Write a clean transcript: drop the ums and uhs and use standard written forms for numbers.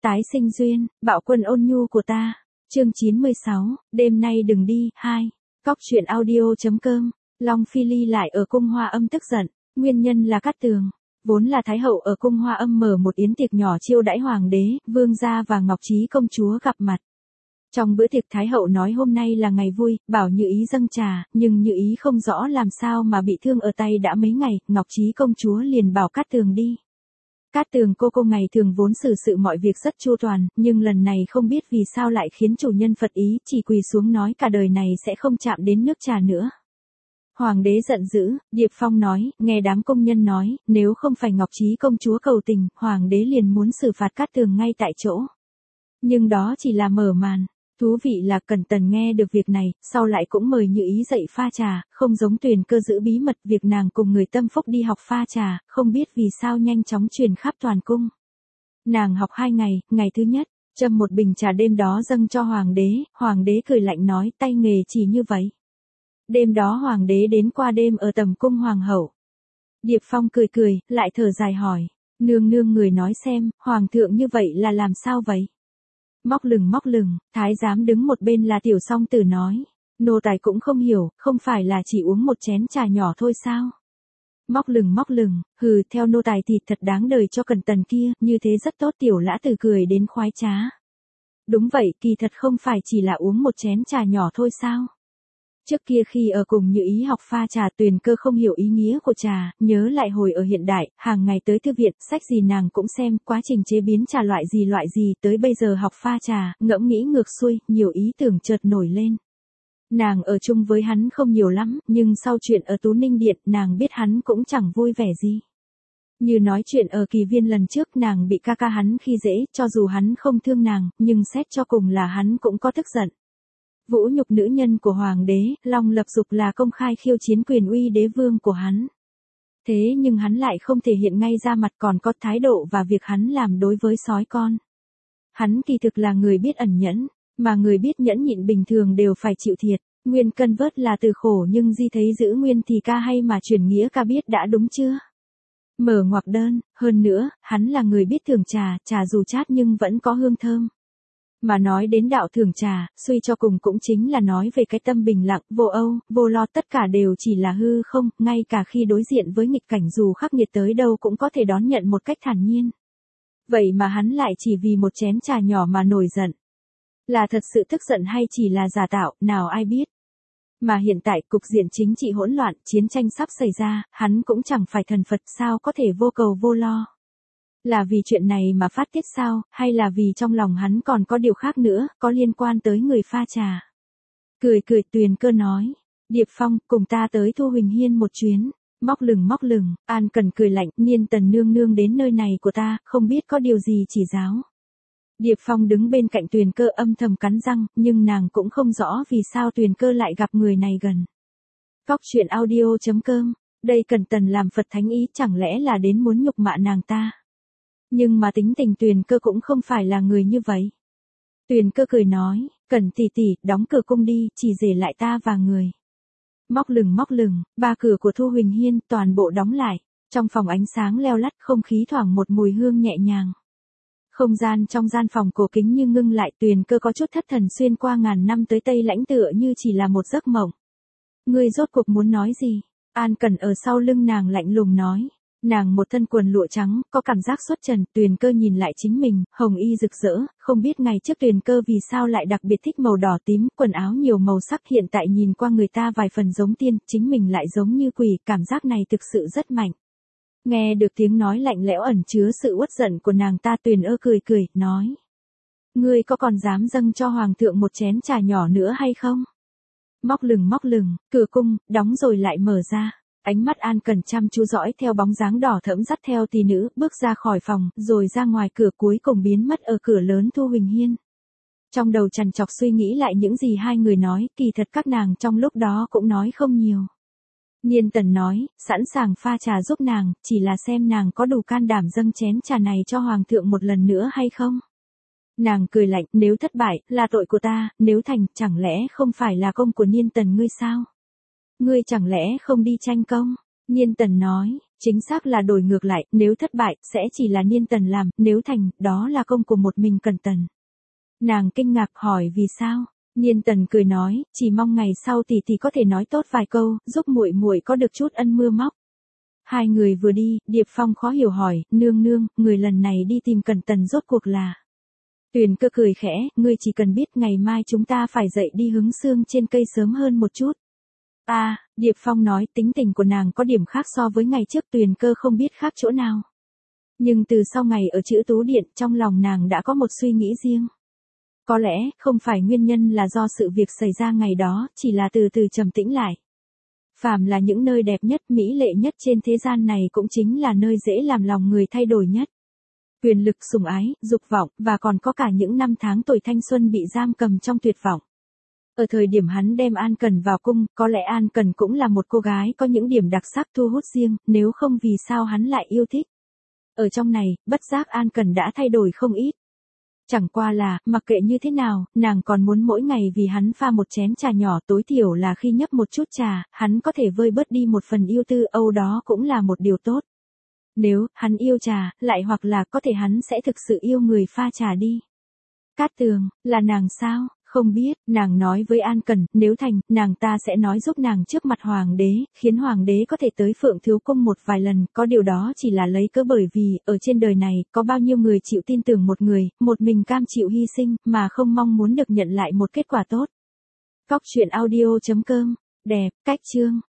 Tái sinh duyên, bạo quân ôn nhu của ta. Chương 96, đêm nay đừng đi, 2. Cóc truyện audio.com. Long Phi Ly lại ở cung Hoa Âm tức giận, nguyên nhân là Cát Tường. Vốn là Thái hậu ở cung Hoa Âm mở một yến tiệc nhỏ chiêu đãi hoàng đế, vương gia và Ngọc Trí công chúa gặp mặt. Trong bữa tiệc Thái hậu nói hôm nay là ngày vui, bảo Như Ý dâng trà, nhưng Như Ý không rõ làm sao mà bị thương ở tay đã mấy ngày, Ngọc Trí công chúa liền bảo Cát Tường đi. Cát Tường cô ngày thường vốn xử sự mọi việc rất chu toàn, nhưng lần này không biết vì sao lại khiến chủ nhân phật ý, chỉ quỳ xuống nói cả đời này sẽ không chạm đến nước trà nữa. Hoàng đế giận dữ, Điệp Phong nói, nghe đám công nhân nói, nếu không phải Ngọc Trí công chúa cầu tình, hoàng đế liền muốn xử phạt Cát Tường ngay tại chỗ. Nhưng đó chỉ là mở màn. Thú vị là Cẩn Tần nghe được việc này, sau lại cũng mời Như Ý dậy pha trà, không giống Tuyền Cơ giữ bí mật việc nàng cùng người tâm phúc đi học pha trà, không biết vì sao nhanh chóng truyền khắp toàn cung. Nàng học 2 ngày, ngày thứ nhất, châm một bình trà đêm đó dâng cho hoàng đế cười lạnh nói tay nghề chỉ như vậy. Đêm đó hoàng đế đến qua đêm ở tầm cung hoàng hậu. Điệp Phong cười cười, lại thở dài hỏi, nương người nói xem, hoàng thượng như vậy là làm sao vậy? Móc lừng, thái giám đứng một bên là Tiểu Song Tử nói, nô tài cũng không hiểu, không phải là chỉ uống một chén trà nhỏ thôi sao? Móc lừng, hừ, theo nô tài thì thật đáng đời cho Cẩn Tần kia, như thế rất tốt. Tiểu Lã Tử cười đến khoái trá. Đúng vậy, kỳ thật không phải chỉ là uống một chén trà nhỏ thôi sao? Trước kia khi ở cùng Như Ý học pha trà, Tuyền Cơ không hiểu ý nghĩa của trà, nhớ lại hồi ở hiện đại, hàng ngày tới thư viện, sách gì nàng cũng xem, quá trình chế biến trà loại gì, tới bây giờ học pha trà, ngẫm nghĩ ngược xuôi, nhiều ý tưởng chợt nổi lên. Nàng ở chung với hắn không nhiều lắm, nhưng sau chuyện ở Tú Ninh Điện, nàng biết hắn cũng chẳng vui vẻ gì. Như nói chuyện ở Kỳ Viên lần trước, nàng bị ca hắn khi dễ, cho dù hắn không thương nàng, nhưng xét cho cùng là hắn cũng có tức giận. Vũ nhục nữ nhân của hoàng đế, Long Lập Dục là công khai khiêu chiến quyền uy đế vương của hắn. Thế nhưng hắn lại không thể hiện ngay ra mặt, còn có thái độ và việc hắn làm đối với sói con. Hắn kỳ thực là người biết ẩn nhẫn, mà người biết nhẫn nhịn bình thường đều phải chịu thiệt. Nguyên cân vớt là từ khổ nhưng di thấy giữ nguyên thì ca hay mà chuyển nghĩa ca biết đã đúng chưa? Mở ngoặc đơn, hơn nữa, hắn là người biết thưởng trà dù chát nhưng vẫn có hương thơm. Mà nói đến đạo thưởng trà, suy cho cùng cũng chính là nói về cái tâm bình lặng, vô âu, vô lo, tất cả đều chỉ là hư không, ngay cả khi đối diện với nghịch cảnh dù khắc nghiệt tới đâu cũng có thể đón nhận một cách thản nhiên. Vậy mà hắn lại chỉ vì một chén trà nhỏ mà nổi giận. Là thật sự tức giận hay chỉ là giả tạo, nào ai biết. Mà hiện tại cục diện chính trị hỗn loạn, chiến tranh sắp xảy ra, hắn cũng chẳng phải thần Phật, sao có thể vô cầu vô lo. Là vì chuyện này mà phát tiết sao, hay là vì trong lòng hắn còn có điều khác nữa, có liên quan tới người pha trà? Cười Tuyền Cơ nói, Điệp Phong, cùng ta tới Thu Huỳnh Hiên một chuyến. Móc lừng, An Cần cười lạnh, Niên Tần nương đến nơi này của ta, không biết có điều gì chỉ giáo. Điệp Phong đứng bên cạnh Tuyền Cơ âm thầm cắn răng, nhưng nàng cũng không rõ vì sao Tuyền Cơ lại gặp người này gần. Cóc truyện audio.com, đây Cẩn Tần làm Phật thánh ý, chẳng lẽ là đến muốn nhục mạ nàng ta? Nhưng mà tính tình Tuyền Cơ cũng không phải là người như vậy. Tuyền Cơ cười nói, Cẩn tỷ, đóng cửa cung đi, chỉ để lại ta và người. Móc lừng, 3 cửa của Thu Huỳnh Hiên toàn bộ đóng lại, trong phòng ánh sáng leo lắt, không khí thoảng một mùi hương nhẹ nhàng. Không gian trong gian phòng cổ kính như ngưng lại, Tuyền Cơ có chút thất thần, xuyên qua ngàn năm tới Tây Lãnh tựa như chỉ là một giấc mộng. Ngươi rốt cuộc muốn nói gì? An Cần ở sau lưng nàng lạnh lùng nói. Nàng một thân quần lụa trắng, có cảm giác xuất trần. Tuyền Cơ nhìn lại chính mình, hồng y rực rỡ, không biết ngày trước Tuyền Cơ vì sao lại đặc biệt thích màu đỏ tím, quần áo nhiều màu sắc, hiện tại nhìn qua người ta vài phần giống tiên, chính mình lại giống như quỷ, cảm giác này thực sự rất mạnh. Nghe được tiếng nói lạnh lẽo ẩn chứa sự uất giận của nàng ta, Tuyền Ơ cười, nói. Ngươi có còn dám dâng cho hoàng thượng một chén trà nhỏ nữa hay không? Móc lừng, cửa cung, đóng rồi lại mở ra. Ánh mắt An Cần chăm chú dõi theo bóng dáng đỏ thẫm dắt theo tỷ nữ, bước ra khỏi phòng, rồi ra ngoài cửa, cuối cùng biến mất ở cửa lớn Thu Huỳnh Hiên. Trong đầu trằn trọc suy nghĩ lại những gì hai người nói, kỳ thật các nàng trong lúc đó cũng nói không nhiều. Niên Tần nói, sẵn sàng pha trà giúp nàng, chỉ là xem nàng có đủ can đảm dâng chén trà này cho hoàng thượng một lần nữa hay không. Nàng cười lạnh, nếu thất bại, là tội của ta, nếu thành, chẳng lẽ không phải là công của Niên Tần ngươi sao? Ngươi chẳng lẽ không đi tranh công? Niên Tần nói, Chính xác là đổi ngược lại, nếu thất bại, sẽ chỉ là Niên Tần làm, nếu thành, đó là công của một mình Cẩn Tần. Nàng kinh ngạc hỏi vì sao? Niên Tần cười nói, chỉ mong ngày sau tỷ tỷ có thể nói tốt vài câu, giúp muội muội có được chút ân mưa móc. Hai người vừa đi, Điệp Phong khó hiểu hỏi, nương nương, người lần này đi tìm Cẩn Tần rốt cuộc là. Tuyền Cơ cười khẽ, ngươi chỉ cần biết ngày mai chúng ta phải dậy đi hứng xương trên cây sớm hơn một chút. Điệp Phong nói tính tình của nàng có điểm khác so với ngày trước, Tuyền Cơ không biết khác chỗ nào. Nhưng từ sau ngày ở Chữ Tú Điện, trong lòng nàng đã có một suy nghĩ riêng. Có lẽ, không phải nguyên nhân là do sự việc xảy ra ngày đó, chỉ là từ từ trầm tĩnh lại. Phàm là những nơi đẹp nhất, mỹ lệ nhất trên thế gian này cũng chính là nơi dễ làm lòng người thay đổi nhất. Quyền lực, sủng ái, dục vọng, và còn có cả những năm tháng tuổi thanh xuân bị giam cầm trong tuyệt vọng. Ở thời điểm hắn đem An Cần vào cung, có lẽ An Cần cũng là một cô gái có những điểm đặc sắc thu hút riêng, nếu không vì sao hắn lại yêu thích. Ở trong này, bất giác An Cần đã thay đổi không ít. Chẳng qua là, mặc kệ như thế nào, nàng còn muốn mỗi ngày vì hắn pha một chén trà nhỏ, tối thiểu là khi nhấp một chút trà, hắn có thể vơi bớt đi một phần yêu tư âu, đó cũng là một điều tốt. Nếu, hắn yêu trà, lại hoặc là có thể hắn sẽ thực sự yêu người pha trà đi. Cát Tường, là nàng sao? Không biết, nàng nói với An Cần, nếu thành, nàng ta sẽ nói giúp nàng trước mặt hoàng đế, khiến hoàng đế có thể tới Phượng Thiếu Cung một vài lần, có điều đó chỉ là lấy cớ bởi vì, ở trên đời này, có bao nhiêu người chịu tin tưởng một người, một mình cam chịu hy sinh, mà không mong muốn được nhận lại một kết quả tốt. Cóc truyện audio.com, đẹp, cách chương.